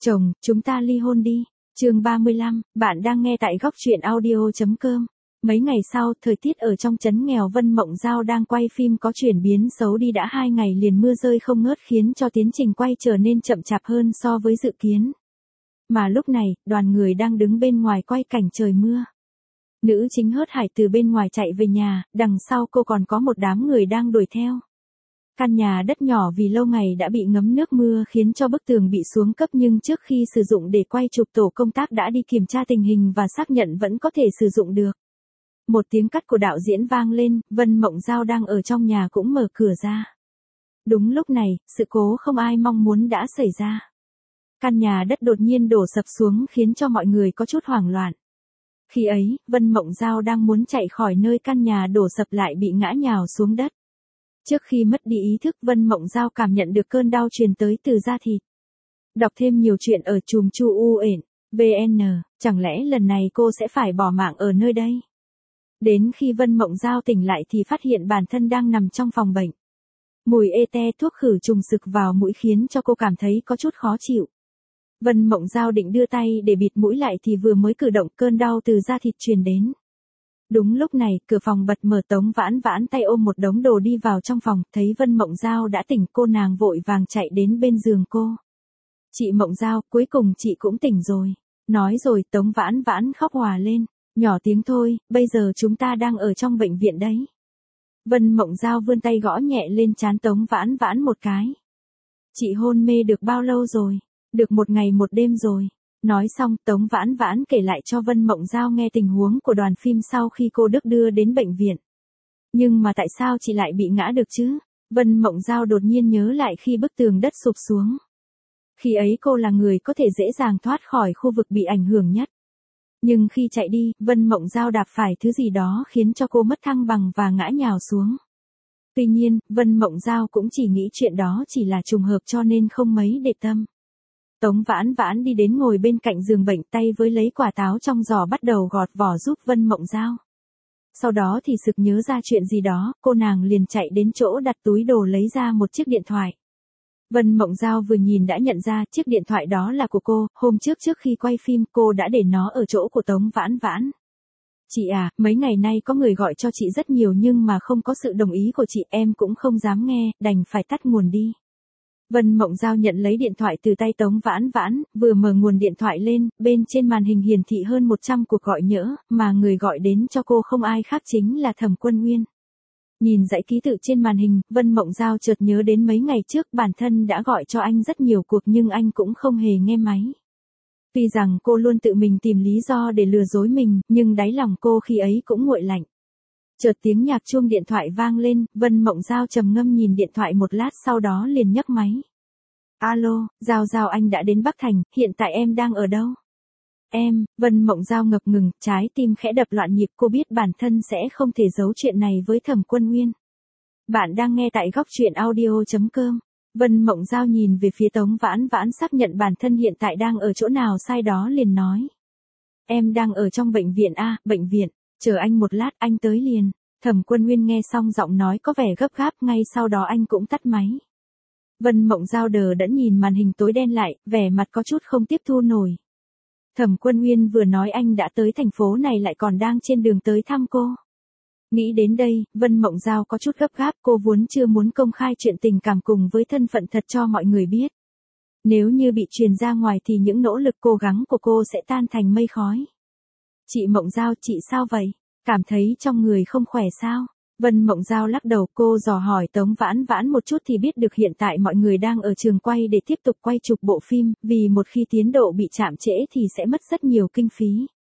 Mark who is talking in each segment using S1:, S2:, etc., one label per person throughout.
S1: Chồng, chúng ta ly hôn đi. Chương 35, bạn đang nghe tại góc truyện audio.com. Mấy ngày sau, thời tiết ở trong trấn nghèo Vân Mộng Giao đang quay phim có chuyển biến xấu đi, đã 2 ngày liền mưa rơi không ngớt khiến cho tiến trình quay trở nên chậm chạp hơn so với dự kiến. Mà lúc này, đoàn người đang đứng bên ngoài quay cảnh trời mưa. Nữ chính hớt hải từ bên ngoài chạy về nhà, đằng sau cô còn có một đám người đang đuổi theo. Căn nhà đất nhỏ vì lâu ngày đã bị ngấm nước mưa khiến cho bức tường bị xuống cấp, nhưng trước khi sử dụng để quay chụp, tổ công tác đã đi kiểm tra tình hình và xác nhận vẫn có thể sử dụng được. Một tiếng cắt của đạo diễn vang lên, Vân Mộng Giao đang ở trong nhà cũng mở cửa ra. Đúng lúc này, sự cố không ai mong muốn đã xảy ra. Căn nhà đất đột nhiên đổ sập xuống khiến cho mọi người có chút hoảng loạn. Khi ấy, Vân Mộng Giao đang muốn chạy khỏi nơi căn nhà đổ sập lại bị ngã nhào xuống đất. Trước khi mất đi ý thức, Vân Mộng Giao cảm nhận được cơn đau truyền tới từ da thịt. Đọc thêm nhiều chuyện ở chùm chu vn, chẳng lẽ lần này cô sẽ phải bỏ mạng ở nơi đây? Đến khi Vân Mộng Giao tỉnh lại thì phát hiện bản thân đang nằm trong phòng bệnh. Mùi ê thuốc khử trùng sực vào mũi khiến cho cô cảm thấy có chút khó chịu. Vân Mộng Giao định đưa tay để bịt mũi lại thì vừa mới cử động, cơn đau từ da thịt truyền đến. Đúng lúc này, cửa phòng bật mở, Tống Vãn Vãn tay ôm một đống đồ đi vào trong phòng, thấy Vân Mộng Giao đã tỉnh, cô nàng vội vàng chạy đến bên giường cô. Chị Mộng Giao, cuối cùng chị cũng tỉnh rồi. Nói rồi Tống Vãn Vãn khóc òa lên, nhỏ tiếng thôi, bây giờ chúng ta đang ở trong bệnh viện đấy. Vân Mộng Giao vươn tay gõ nhẹ lên trán Tống Vãn Vãn một cái. Chị hôn mê được bao lâu rồi? Được 1 ngày 1 đêm rồi. Nói xong, Tống Vãn Vãn kể lại cho Vân Mộng Giao nghe tình huống của đoàn phim sau khi cô Đức đưa đến bệnh viện. Nhưng mà tại sao chị lại bị ngã được chứ? Vân Mộng Giao đột nhiên nhớ lại khi bức tường đất sụp xuống. Khi ấy cô là người có thể dễ dàng thoát khỏi khu vực bị ảnh hưởng nhất. Nhưng khi chạy đi, Vân Mộng Giao đạp phải thứ gì đó khiến cho cô mất thăng bằng và ngã nhào xuống. Tuy nhiên, Vân Mộng Giao cũng chỉ nghĩ chuyện đó chỉ là trùng hợp cho nên không mấy để tâm. Tống Vãn Vãn đi đến ngồi bên cạnh giường bệnh, tay với lấy quả táo trong giỏ bắt đầu gọt vỏ giúp Vân Mộng Giao. Sau đó thì sực nhớ ra chuyện gì đó, cô nàng liền chạy đến chỗ đặt túi đồ lấy ra một chiếc điện thoại. Vân Mộng Giao vừa nhìn đã nhận ra chiếc điện thoại đó là của cô, hôm trước khi quay phim cô đã để nó ở chỗ của Tống Vãn Vãn. Chị à, mấy ngày nay có người gọi cho chị rất nhiều nhưng mà không có sự đồng ý của chị, em cũng không dám nghe, đành phải tắt nguồn đi. Vân Mộng Giao nhận lấy điện thoại từ tay Tống Vãn Vãn, vừa mở nguồn điện thoại lên, bên trên màn hình hiển thị hơn 100 cuộc gọi nhỡ, mà người gọi đến cho cô không ai khác chính là Thẩm Quân Nguyên. Nhìn dãy ký tự trên màn hình, Vân Mộng Giao chợt nhớ đến mấy ngày trước bản thân đã gọi cho anh rất nhiều cuộc nhưng anh cũng không hề nghe máy. Tuy rằng cô luôn tự mình tìm lý do để lừa dối mình, nhưng đáy lòng cô khi ấy cũng nguội lạnh. Chợt tiếng nhạc chuông điện thoại vang lên, Vân Mộng Giao trầm ngâm nhìn điện thoại một lát sau đó liền nhấc máy. Alo, Giao, anh đã đến Bắc Thành, hiện tại em đang ở đâu? Em, Vân Mộng Giao ngập ngừng, trái tim khẽ đập loạn nhịp, cô biết bản thân sẽ không thể giấu chuyện này với Thẩm Quân Nguyên. Bạn đang nghe tại góc truyện audio.com. Vân Mộng Giao nhìn về phía Tống Vãn Vãn xác nhận bản thân hiện tại đang ở chỗ nào sai đó liền nói. Em đang ở trong bệnh viện A, bệnh viện, chờ anh một lát, anh tới liền. Thẩm Quân Nguyên nghe xong giọng nói có vẻ gấp gáp, ngay sau đó anh cũng tắt máy. Vân Mộng Giao đờ đẫn nhìn màn hình tối đen lại, vẻ mặt có chút không tiếp thu nổi. Thẩm Quân Nguyên vừa nói anh đã tới thành phố này lại còn đang trên đường tới thăm cô. Nghĩ đến đây, Vân Mộng Giao có chút gấp gáp, cô vốn chưa muốn công khai chuyện tình cảm cùng với thân phận thật cho mọi người biết. Nếu như bị truyền ra ngoài thì những nỗ lực cố gắng của cô sẽ tan thành mây khói. Chị Mộng Giao, chị sao vậy? Cảm thấy trong người không khỏe sao? Vân Mộng Giao lắc đầu, cô dò hỏi Tống Vãn Vãn một chút thì biết được hiện tại mọi người đang ở trường quay để tiếp tục quay chụp bộ phim, vì một khi tiến độ bị chạm trễ thì sẽ mất rất nhiều kinh phí.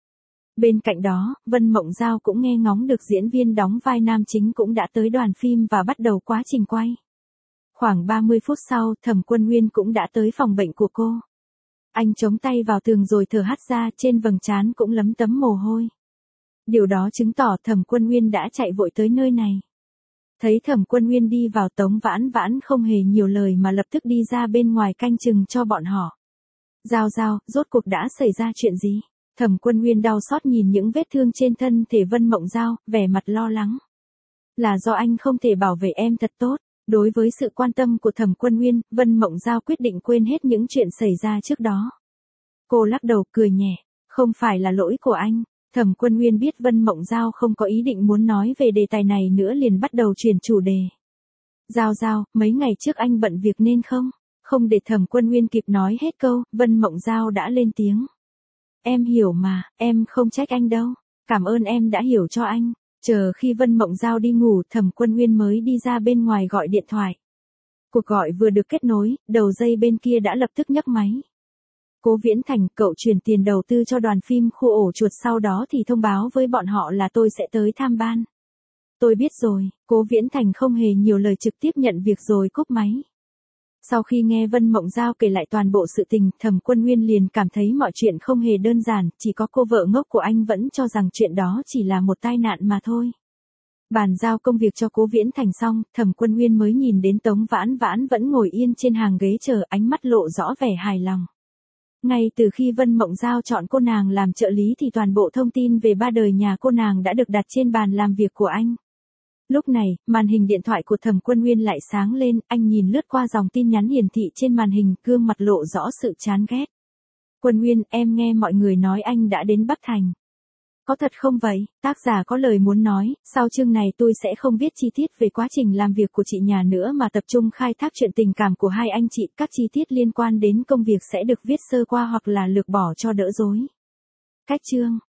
S1: Bên cạnh đó, Vân Mộng Giao cũng nghe ngóng được diễn viên đóng vai nam chính cũng đã tới đoàn phim và bắt đầu quá trình quay. Khoảng 30 phút sau, Thẩm Quân Nguyên cũng đã tới phòng bệnh của cô. Anh chống tay vào tường rồi thở hắt ra, trên vầng trán cũng lấm tấm mồ hôi. Điều đó chứng tỏ Thẩm Quân Nguyên đã chạy vội tới nơi này. Thấy Thẩm Quân Nguyên đi vào, Tống Vãn Vãn không hề nhiều lời mà lập tức đi ra bên ngoài canh chừng cho bọn họ. Giao, rốt cuộc đã xảy ra chuyện gì? Thẩm Quân Nguyên đau xót nhìn những vết thương trên thân thể Vân Mộng Giao, vẻ mặt lo lắng. Là do anh không thể bảo vệ em thật tốt. Đối với sự quan tâm của Thẩm Quân Nguyên, Vân Mộng Giao quyết định quên hết những chuyện xảy ra trước đó. Cô lắc đầu cười nhẹ, không phải là lỗi của anh. Thẩm Quân Nguyên biết Vân Mộng Giao không có ý định muốn nói về đề tài này nữa liền bắt đầu chuyển chủ đề. Giao Giao, mấy ngày trước anh bận việc nên không? Không để Thẩm Quân Nguyên kịp nói hết câu, Vân Mộng Giao đã lên tiếng. Em hiểu mà, em không trách anh đâu. Cảm ơn em đã hiểu cho anh. Chờ khi Vân Mộng Giao đi ngủ, Thẩm Quân Nguyên mới đi ra bên ngoài gọi điện thoại. Cuộc gọi vừa được kết nối, đầu dây bên kia đã lập tức nhấc máy. Cố Viễn Thành, cậu chuyển tiền đầu tư cho đoàn phim Khu ổ chuột, sau đó thì thông báo với bọn họ là tôi sẽ tới tham ban. Tôi biết rồi, Cố Viễn Thành không hề nhiều lời trực tiếp nhận việc rồi cúp máy. Sau khi nghe Vân Mộng Giao kể lại toàn bộ sự tình, Thẩm Quân Nguyên liền cảm thấy mọi chuyện không hề đơn giản, chỉ có cô vợ ngốc của anh vẫn cho rằng chuyện đó chỉ là một tai nạn mà thôi. Bàn giao công việc cho Cố Viễn Thành xong, Thẩm Quân Nguyên mới nhìn đến Tống Vãn Vãn vẫn ngồi yên trên hàng ghế chờ, ánh mắt lộ rõ vẻ hài lòng. Ngay từ khi Vân Mộng Giao chọn cô nàng làm trợ lý thì toàn bộ thông tin về ba đời nhà cô nàng đã được đặt trên bàn làm việc của anh. Lúc này, màn hình điện thoại của Thẩm Quân Nguyên lại sáng lên, anh nhìn lướt qua dòng tin nhắn hiển thị trên màn hình, gương mặt lộ rõ sự chán ghét. Quân Nguyên, em nghe mọi người nói anh đã đến Bắc Thành. Có thật không vậy? Tác giả có lời muốn nói, sau chương này tôi sẽ không viết chi tiết về quá trình làm việc của chị nhà nữa mà tập trung khai thác chuyện tình cảm của hai anh chị, các chi tiết liên quan đến công việc sẽ được viết sơ qua hoặc là lược bỏ cho đỡ rối. Cách chương